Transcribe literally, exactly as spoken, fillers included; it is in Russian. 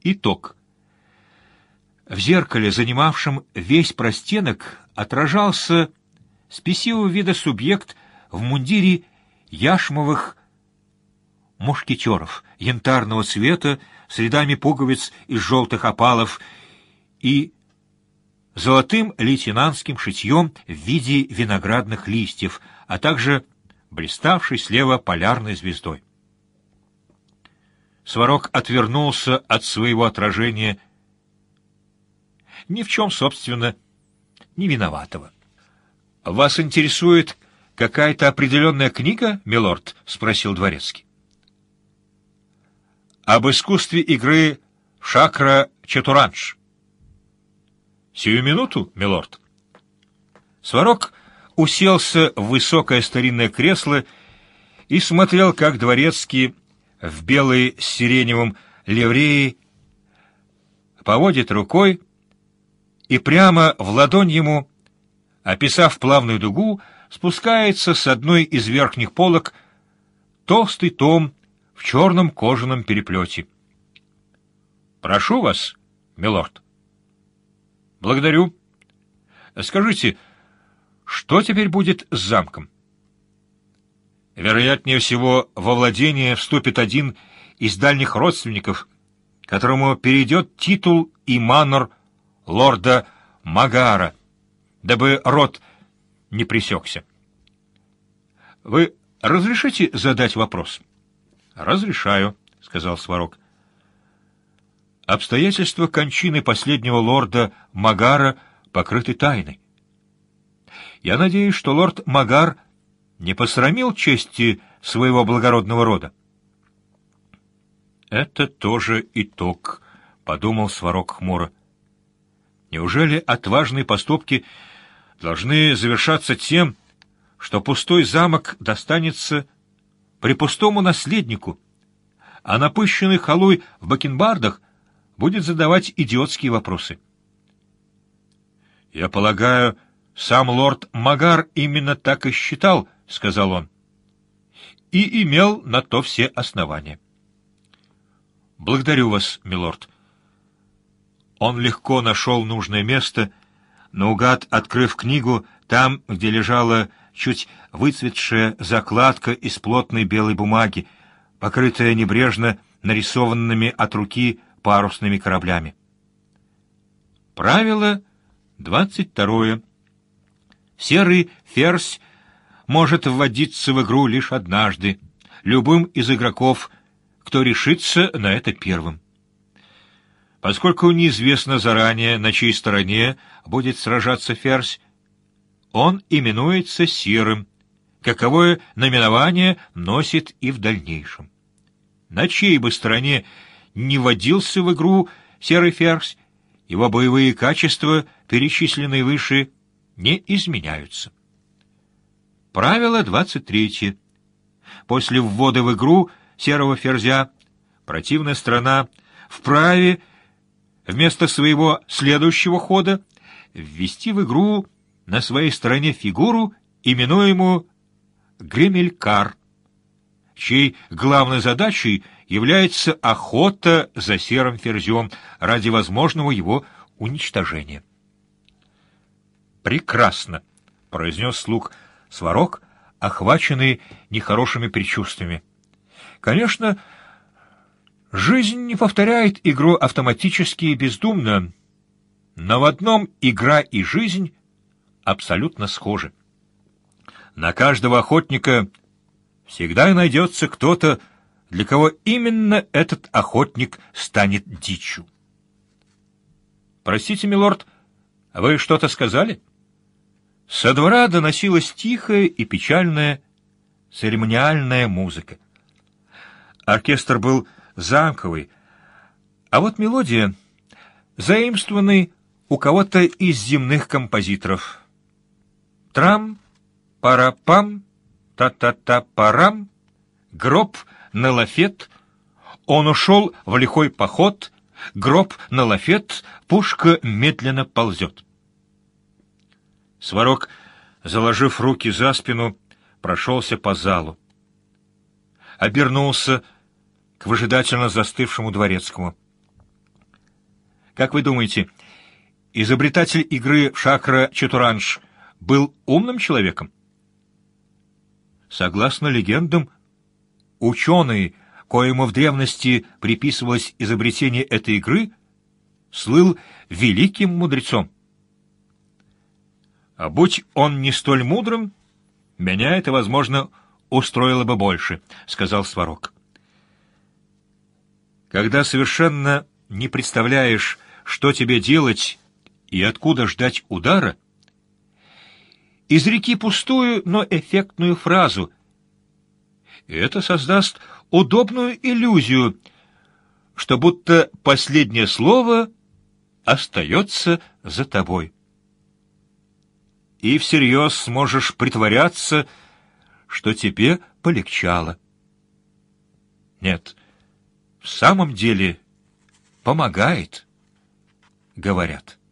Итог. В зеркале, занимавшем весь простенок, отражался спесивого вида субъект в мундире яшмовых мушкетеров, янтарного цвета, с рядами пуговиц из желтых опалов и золотым лейтенантским шитьем в виде виноградных листьев, а также блиставшей слева полярной звездой. Сварог отвернулся от своего отражения, ни в чем, собственно, не виноватого. — Вас интересует какая-то определенная книга, милорд? — спросил дворецкий. — Об искусстве игры в шакра-чатуранж. — Сию минуту, милорд. Сварог уселся в высокое старинное кресло и смотрел, как дворецкий в белой с сиреневым ливреи поводит рукой, и прямо в ладонь ему, описав плавную дугу, спускается с одной из верхних полок толстый том в черном кожаном переплете. — Прошу вас, милорд. — Благодарю. Скажите, что теперь будет с замком? Вероятнее всего, во владение вступит один из дальних родственников, которому перейдет титул и манор лорда Магара, дабы род не пресекся. — Вы разрешите задать вопрос? — Разрешаю, — сказал Сварог. — Обстоятельства кончины последнего лорда Магара покрыты тайной. Я надеюсь, что лорд Магар не посрамил чести своего благородного рода. — Это тоже итог, — подумал Сварог хмуро. Неужели отважные поступки должны завершаться тем, что пустой замок достанется препустому наследнику, а напыщенный халуй в бакенбардах будет задавать идиотские вопросы? — Я полагаю, сам лорд Магар именно так и считал, — сказал он, — и имел на то все основания. — Благодарю вас, милорд. Он легко нашел нужное место, наугад открыв книгу там, где лежала чуть выцветшая закладка из плотной белой бумаги, покрытая небрежно нарисованными от руки парусными кораблями. Правило двадцать второе. Серый ферзь может вводиться в игру лишь однажды, любым из игроков, кто решится на это первым. Поскольку неизвестно заранее, на чьей стороне будет сражаться ферзь, он именуется серым, каковое наименование носит и в дальнейшем. На чьей бы стороне не вводился в игру серый ферзь, его боевые качества, перечисленные выше, не изменяются. Правило двадцать третье. После ввода в игру серого ферзя противная сторона вправе вместо своего следующего хода ввести в игру на своей стороне фигуру, именуемую гремелькар, чьей главной задачей является охота за серым ферзем ради возможного его уничтожения. «Прекрасно», — произнес слуг Сварог, охваченный нехорошими предчувствиями. «Конечно, жизнь не повторяет игру автоматически и бездумно, но в одном игра и жизнь абсолютно схожи. На каждого охотника всегда найдется кто-то, для кого именно этот охотник станет дичью. Простите, милорд, вы что-то сказали? Со двора доносилась тихая и печальная церемониальная музыка. Оркестр был замковый, а вот мелодия заимствованный у кого-то из земных композиторов. Трам, пара-пам, та-та-та-парам, гроб на лафет, он ушел в лихой поход, гроб на лафет, пушка медленно ползет. Сварог, заложив руки за спину, прошелся по залу. Обернулся к выжидательно застывшему дворецкому. Как вы думаете, изобретатель игры в шакра-чатуранш был умным человеком? Согласно легендам, ученый, коему в древности приписывалось изобретение этой игры, слыл великим мудрецом. А будь он не столь мудрым, меня это, возможно, устроило бы больше, — сказал Сварог. Когда совершенно не представляешь, что тебе делать и откуда ждать удара, изреки пустую, но эффектную фразу. И это создаст удобную иллюзию, что будто последнее слово остается за тобой. И всерьез сможешь притворяться, что тебе полегчало. Нет, в самом деле помогает, говорят.